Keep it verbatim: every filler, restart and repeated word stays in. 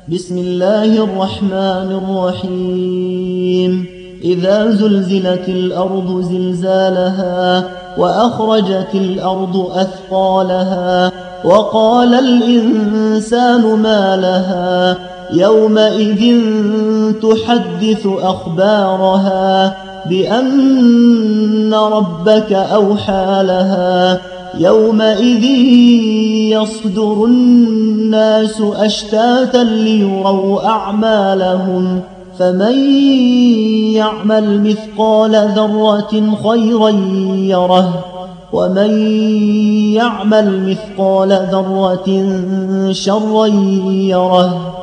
بسم الله الرحمن الرحيم إذا زلزلت الأرض زلزالها وأخرجت الأرض أثقالها وقال الإنسان ما لها يومئذ تحدث أخبارها بأن ربك أوحى لها يومئذ يصدر الناس أشتاتا ليروا أعمالهم فمن يعمل مثقال ذرة خيرا يره ومن يعمل مثقال ذرة شرا يره